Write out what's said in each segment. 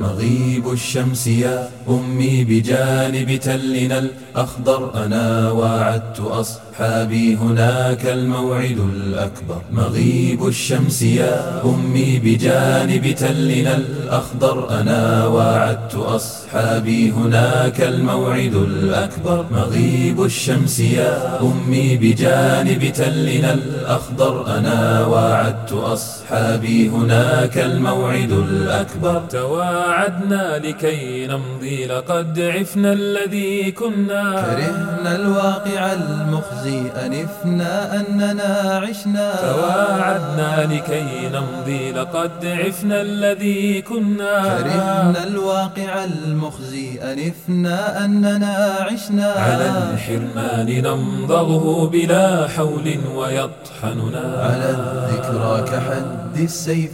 مغيب الشمس يا أمي بجانب تلنا الأخضر، أنا وعدت أصحابي هناك الموعد الأكبر. مغيب الشمس يا أمي بجانب تلنا الأخضر، أنا وعدت أصحابي هناك الموعد الأكبر. مغيب الشمس يا أمي بجانب تلنا الأخضر، أنا وعدت أصحابي هناك الموعد الأكبر. تواعدنا لكي نمضي لقد عفنا الذي كنا، كرهنا الواقع المخزي أنفنا أننا عشنا. تواعدنا لكي نمضي لقد عفنا الذي كنا، كرهنا الواقع المخزي أنفنا أننا عشنا. على الحرمان نمضغه بلا حول ويطحننا، على الذكرى كحد السيف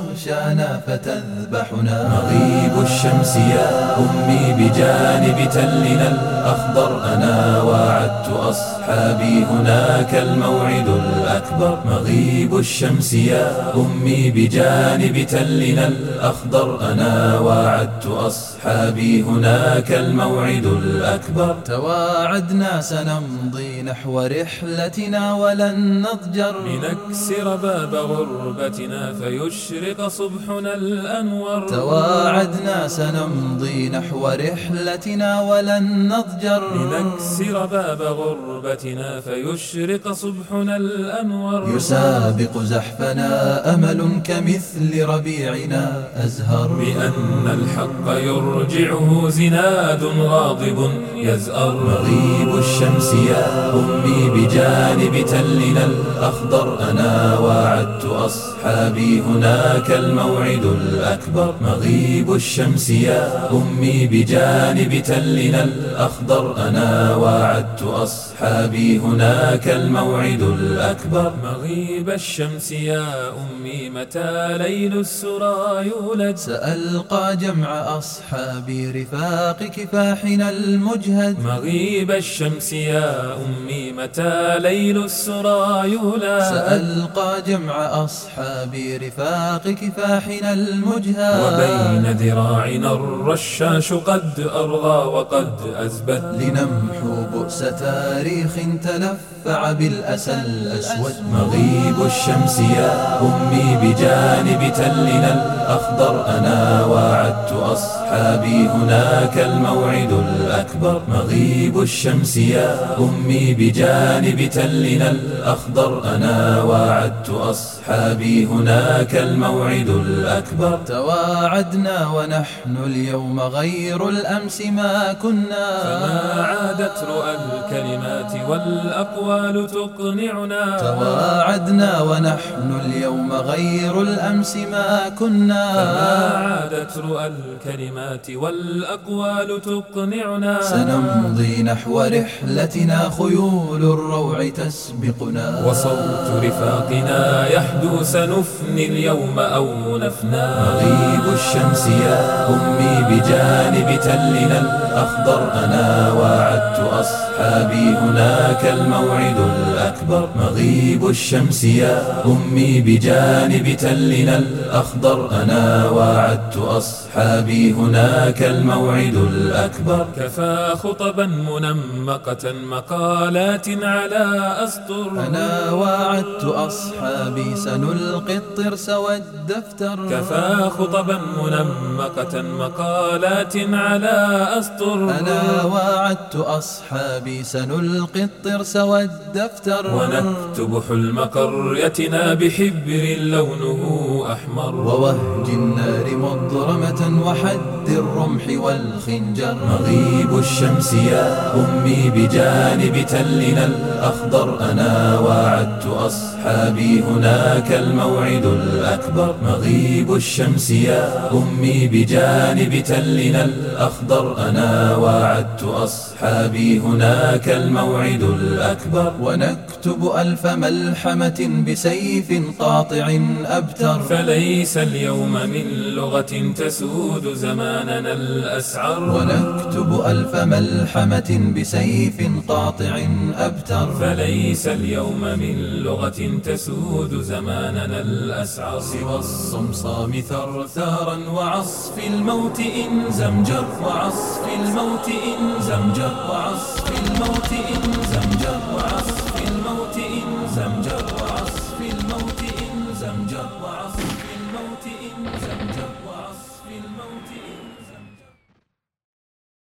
تغشانا فتذبحنا. مغيب الشمس يا أمي بجانب تلنا الأخضر، أنا وعدت أصحابي هناك الموعد الأكبر. مغيب الشمس يا أمي بجانب تلنا الأخضر، أنا وعدت أصحابي هناك الموعد الأكبر. تواعدنا سنمضي نحو رحلتنا ولن نضجر، لنكسر باب غربتنا فيشرق صبحنا الأنور. تواعدنا سنمضي نحو رحلتنا ولن نضجر، لنكسر باب غربتنا فيشرق صبحنا الأنور. يسابق زحفنا أمل كمثل ربيعنا أزهر، بأن الحق يرجعه زناد غاضب يزأر. مغيب الشمس يا أمي بجانب تلنا الأخضر، أنا وعدت أصحابي هناك الموعد الأكبر. مغيب الشمس يا أمي بجانب تلنا الأخضر، أنا وعدت أصحابي هناك الموعد الأكبر. مغيب الشمس يا أمي متى ليل السرى يولد، سألقى جمع أصحابي رفاق كفاحنا المجهد. مغيب الشمس يا أمي متى ليل السرى يولد، سألقى جمع أصحابي رفاق كفاحنا المجهد. وبين ذراعنا الرشاش قد أرغى وقد أزبد، لنمحو بؤس تاريخ تلفع بالأسى الأسود. مغيب الشمس يا أمي بجانب تلنا الأخضر، أنا وعدت أصحابي هناك الموعد الأكبر. مغيب الشمس يا أمي بجانب تلنا الأخضر، أنا وعدت أصحابي هناك الموعد الأكبر. تواعدنا ونحن اليوم غير الأمس ما كنا، فما عادت رؤى الكلمات والأقوال تقنعنا. تواعدنا ونحن اليوم غير الأمس ما كنا، فما عادت رؤى الكلمات والأقوال تقنعنا. سنمضي نحو رحلتنا خيول الروع تسبقنا، وصوت رفاقنا يحدو سنفني اليوم أو نفنى. مغيب الشمس يا أمي بجانب تلنا الأخضر، أنا وعدت أصحابي هناك الموعد الأكبر. مغيب الشمس يا أمي بجانب تلنا الأخضر، أنا وعدت أصحابي هناك الموعد الأكبر. كفى خطبا منمقة مقالات على أسطر، أنا وعدت أصحابي سنلقي الطرس والدفتر. كفى خطبا منمقة مقالات على أسطر، أنا وعدت أصحابي سنلقي الطرس والدفتر. ونكتب حلم قريتنا بحبر لونه أحمر، ووهج النار مضرمة وحد الرمح والخنجر. مغيب الشمس يا أمي بجانب تلنا الأخضر، أنا وعدت أصحابي هناك الموعد الأكبر. مغيب الشمس يا أمي بجانب تلنا الأخضر، أنا وعدت أصحابي هناك الموعد الأكبر. ونكتب ألف ملحمة بسيف قاطع أبتر، فليس اليوم من لغة تسود زماننا الأسعر. ونكتب ألف ملحمة بسيف قاطع أبتر، فليس اليوم من لغة تسود زماننا الأسعر، سوى الصمصام ثرثارا وعصف الموت إن زمجر، وعصف الموت إن زمجر، وعصف الموت إن زمجر، وعصف الموت إن زمجر، وعصف الموت إن زمجر، وعصف الموت إن زمجر، وعصف الموت إن زمجر.